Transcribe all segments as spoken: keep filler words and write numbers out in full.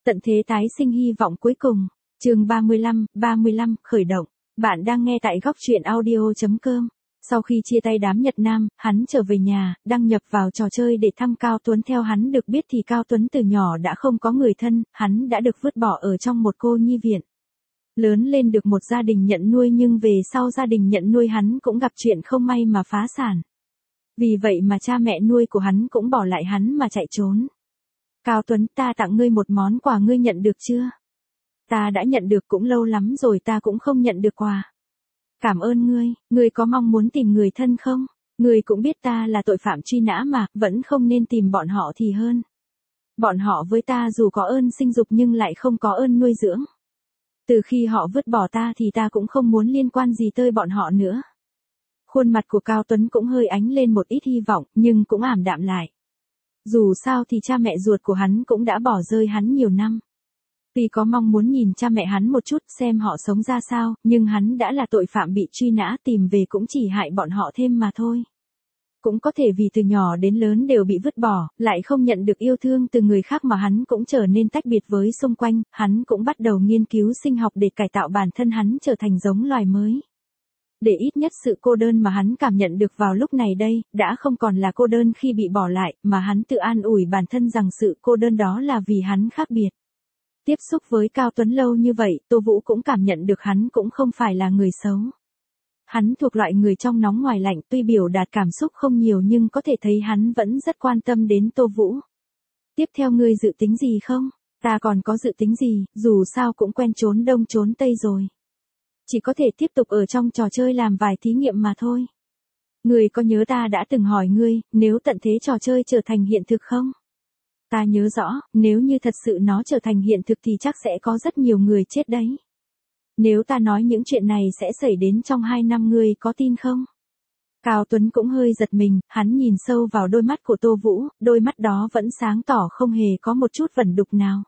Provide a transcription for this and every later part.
Tận thế tái sinh hy vọng cuối cùng. Chương ba mươi lăm, ba mươi lăm, khởi động. Bạn đang nghe tại góc truyện audio chấm com. Sau khi chia tay đám Nhật Nam, hắn trở về nhà, đăng nhập vào trò chơi để thăm Cao Tuấn. Theo hắn được biết thì Cao Tuấn từ nhỏ đã không có người thân, hắn đã được vứt bỏ ở trong một cô nhi viện. Lớn lên được một gia đình nhận nuôi, nhưng về sau gia đình nhận nuôi hắn cũng gặp chuyện không may mà phá sản. Vì vậy mà cha mẹ nuôi của hắn cũng bỏ lại hắn mà chạy trốn. Cao Tuấn, ta tặng ngươi một món quà, ngươi nhận được chưa? Ta đã nhận được, cũng lâu lắm rồi ta cũng không nhận được quà. Cảm ơn ngươi, ngươi có mong muốn tìm người thân không? Ngươi cũng biết ta là tội phạm truy nã mà, vẫn không nên tìm bọn họ thì hơn. Bọn họ với ta dù có ơn sinh dục nhưng lại không có ơn nuôi dưỡng. Từ khi họ vứt bỏ ta thì ta cũng không muốn liên quan gì tới bọn họ nữa. Khuôn mặt của Cao Tuấn cũng hơi ánh lên một ít hy vọng, nhưng cũng ảm đạm lại. Dù sao thì cha mẹ ruột của hắn cũng đã bỏ rơi hắn nhiều năm. Tuy có mong muốn nhìn cha mẹ hắn một chút xem họ sống ra sao, nhưng hắn đã là tội phạm bị truy nã, tìm về cũng chỉ hại bọn họ thêm mà thôi. Cũng có thể vì từ nhỏ đến lớn đều bị vứt bỏ, lại không nhận được yêu thương từ người khác mà hắn cũng trở nên tách biệt với xung quanh, hắn cũng bắt đầu nghiên cứu sinh học để cải tạo bản thân hắn trở thành giống loài mới. Để ít nhất sự cô đơn mà hắn cảm nhận được vào lúc này đây, đã không còn là cô đơn khi bị bỏ lại, mà hắn tự an ủi bản thân rằng sự cô đơn đó là vì hắn khác biệt. Tiếp xúc với Cao Tuấn lâu như vậy, Tô Vũ cũng cảm nhận được hắn cũng không phải là người xấu. Hắn thuộc loại người trong nóng ngoài lạnh, tuy biểu đạt cảm xúc không nhiều nhưng có thể thấy hắn vẫn rất quan tâm đến Tô Vũ. Tiếp theo ngươi dự tính gì không? Ta còn có dự tính gì, dù sao cũng quen trốn đông trốn tây rồi. Chỉ có thể tiếp tục ở trong trò chơi làm vài thí nghiệm mà thôi. Ngươi có nhớ ta đã từng hỏi ngươi, nếu tận thế trò chơi trở thành hiện thực không? Ta nhớ rõ, nếu như thật sự nó trở thành hiện thực thì chắc sẽ có rất nhiều người chết đấy. Nếu ta nói những chuyện này sẽ xảy đến trong hai năm, ngươi có tin không? Cao Tuấn cũng hơi giật mình, hắn nhìn sâu vào đôi mắt của Tô Vũ, đôi mắt đó vẫn sáng tỏ không hề có một chút vẩn đục nào.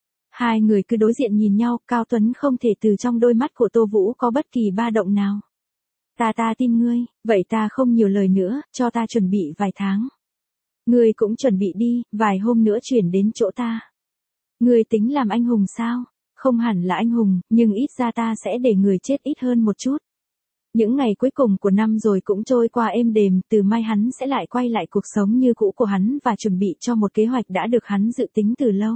Hai người cứ đối diện nhìn nhau, Cao Tuấn không thể từ trong đôi mắt của Tô Vũ có bất kỳ ba động nào. Ta ta tin ngươi, vậy ta không nhiều lời nữa, cho ta chuẩn bị vài tháng. Ngươi cũng chuẩn bị đi, vài hôm nữa chuyển đến chỗ ta. Ngươi tính làm anh hùng sao? Không hẳn là anh hùng, nhưng ít ra ta sẽ để người chết ít hơn một chút. Những ngày cuối cùng của năm rồi cũng trôi qua êm đềm, từ mai hắn sẽ lại quay lại cuộc sống như cũ của hắn và chuẩn bị cho một kế hoạch đã được hắn dự tính từ lâu.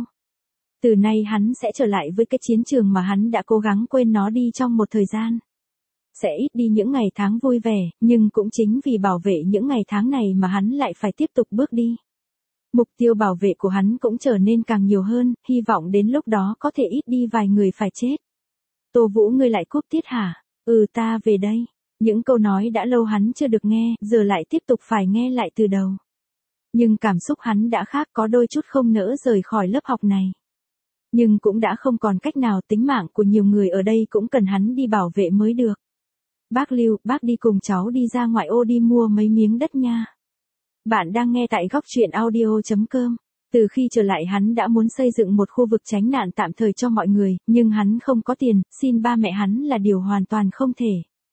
Từ nay hắn sẽ trở lại với cái chiến trường mà hắn đã cố gắng quên nó đi trong một thời gian. Sẽ ít đi những ngày tháng vui vẻ, nhưng cũng chính vì bảo vệ những ngày tháng này mà hắn lại phải tiếp tục bước đi. Mục tiêu bảo vệ của hắn cũng trở nên càng nhiều hơn, hy vọng đến lúc đó có thể ít đi vài người phải chết. Tô Vũ, ngươi lại cúp tiết hả? Ừ, ta về đây. Những câu nói đã lâu hắn chưa được nghe, giờ lại tiếp tục phải nghe lại từ đầu. Nhưng cảm xúc hắn đã khác, có đôi chút không nỡ rời khỏi lớp học này. Nhưng cũng đã không còn cách nào, tính mạng của nhiều người ở đây cũng cần hắn đi bảo vệ mới được. Bác Lưu, bác đi cùng cháu đi ra ngoại ô đi mua mấy miếng đất nha. Bạn đang nghe tại góc truyện audio chấm com. Từ khi trở lại hắn đã muốn xây dựng một khu vực tránh nạn tạm thời cho mọi người, nhưng hắn không có tiền, xin ba mẹ hắn là điều hoàn toàn không thể.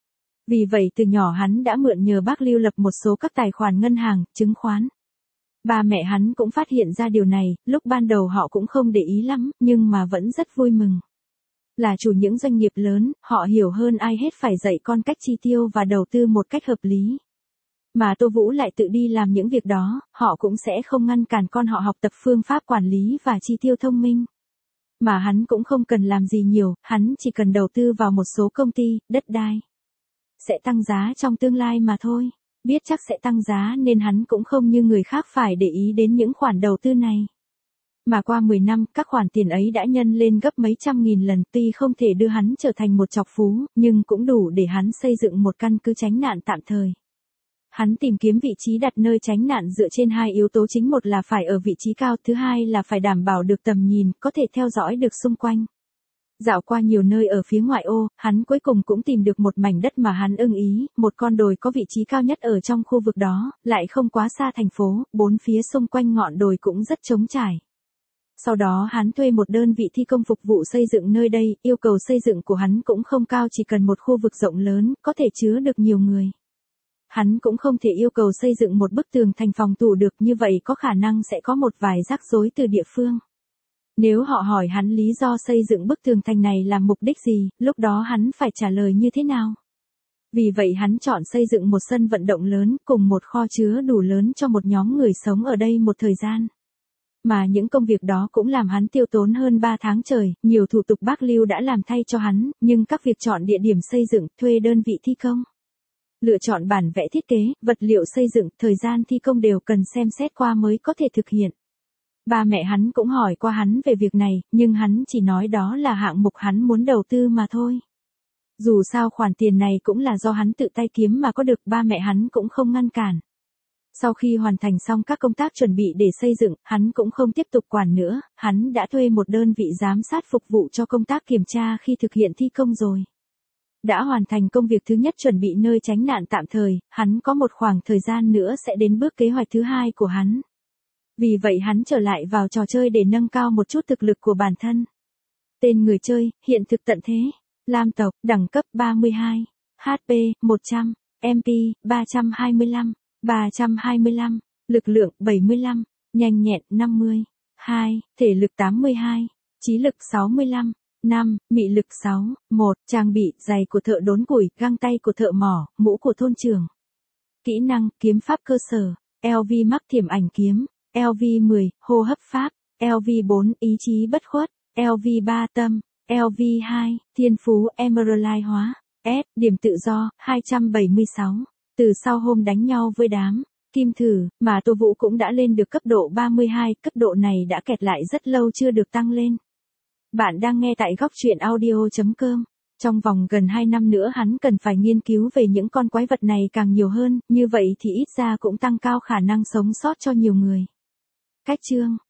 Vì vậy từ nhỏ hắn đã mượn nhờ bác Lưu lập một số các tài khoản ngân hàng, chứng khoán. Ba mẹ hắn cũng phát hiện ra điều này, lúc ban đầu họ cũng không để ý lắm, nhưng mà vẫn rất vui mừng. Là chủ những doanh nghiệp lớn, họ hiểu hơn ai hết phải dạy con cách chi tiêu và đầu tư một cách hợp lý. Mà Tô Vũ lại tự đi làm những việc đó, họ cũng sẽ không ngăn cản con họ học tập phương pháp quản lý và chi tiêu thông minh. Mà hắn cũng không cần làm gì nhiều, hắn chỉ cần đầu tư vào một số công ty, đất đai. Sẽ tăng giá trong tương lai mà thôi. Biết chắc sẽ tăng giá nên hắn cũng không như người khác phải để ý đến những khoản đầu tư này. Mà qua mười năm, các khoản tiền ấy đã nhân lên gấp mấy trăm nghìn lần, tuy không thể đưa hắn trở thành một trọc phú, nhưng cũng đủ để hắn xây dựng một căn cứ tránh nạn tạm thời. Hắn tìm kiếm vị trí đặt nơi tránh nạn dựa trên hai yếu tố chính, một là phải ở vị trí cao, thứ hai là phải đảm bảo được tầm nhìn, có thể theo dõi được xung quanh. Dạo qua nhiều nơi ở phía ngoại ô, hắn cuối cùng cũng tìm được một mảnh đất mà hắn ưng ý, một con đồi có vị trí cao nhất ở trong khu vực đó, lại không quá xa thành phố, bốn phía xung quanh ngọn đồi cũng rất trống trải. Sau đó hắn thuê một đơn vị thi công phục vụ xây dựng nơi đây, yêu cầu xây dựng của hắn cũng không cao, chỉ cần một khu vực rộng lớn, có thể chứa được nhiều người. Hắn cũng không thể yêu cầu xây dựng một bức tường thành phòng thủ được, như vậy có khả năng sẽ có một vài rắc rối từ địa phương. Nếu họ hỏi hắn lý do xây dựng bức tường thành này là mục đích gì, lúc đó hắn phải trả lời như thế nào? Vì vậy hắn chọn xây dựng một sân vận động lớn cùng một kho chứa đủ lớn cho một nhóm người sống ở đây một thời gian. Mà những công việc đó cũng làm hắn tiêu tốn hơn ba tháng trời, nhiều thủ tục bác Lưu đã làm thay cho hắn, nhưng các việc chọn địa điểm xây dựng, thuê đơn vị thi công, lựa chọn bản vẽ thiết kế, vật liệu xây dựng, thời gian thi công đều cần xem xét qua mới có thể thực hiện. Ba mẹ hắn cũng hỏi qua hắn về việc này, nhưng hắn chỉ nói đó là hạng mục hắn muốn đầu tư mà thôi. Dù sao khoản tiền này cũng là do hắn tự tay kiếm mà có được, ba mẹ hắn cũng không ngăn cản. Sau khi hoàn thành xong các công tác chuẩn bị để xây dựng, hắn cũng không tiếp tục quản nữa, hắn đã thuê một đơn vị giám sát phục vụ cho công tác kiểm tra khi thực hiện thi công rồi. Đã hoàn thành công việc thứ nhất chuẩn bị nơi tránh nạn tạm thời, hắn có một khoảng thời gian nữa sẽ đến bước kế hoạch thứ hai của hắn. Vì vậy hắn trở lại vào trò chơi để nâng cao một chút thực lực của bản thân. Tên người chơi, hiện thực tận thế. Lam tộc, đẳng cấp ba mươi hai, hát pê một trăm, em pê ba trăm hai mươi lăm, ba trăm hai mươi lăm, lực lượng bảy mươi lăm, nhanh nhẹn năm mươi, hai, thể lực tám mươi hai, trí lực sáu mươi lăm, năm, mị lực sáu, một, trang bị, giày của thợ đốn củi, găng tay của thợ mỏ, mũ của thôn trưởng. Kỹ năng, kiếm pháp cơ sở, lờ vê Max thiểm ảnh kiếm, lờ vê mười, hô hấp pháp, lờ vê bốn, ý chí bất khuất, lờ vê ba, tâm, lờ vê hai, thiên phú, Emerald hóa, S, điểm tự do, hai trăm bảy mươi sáu. Từ sau hôm đánh nhau với đám kim thử, mà Tô Vũ cũng đã lên được cấp độ ba mươi hai, cấp độ này đã kẹt lại rất lâu chưa được tăng lên. Bạn đang nghe tại góc truyện audio chấm com. Trong vòng gần hai năm nữa hắn cần phải nghiên cứu về những con quái vật này càng nhiều hơn, như vậy thì ít ra cũng tăng cao khả năng sống sót cho nhiều người. Cách chương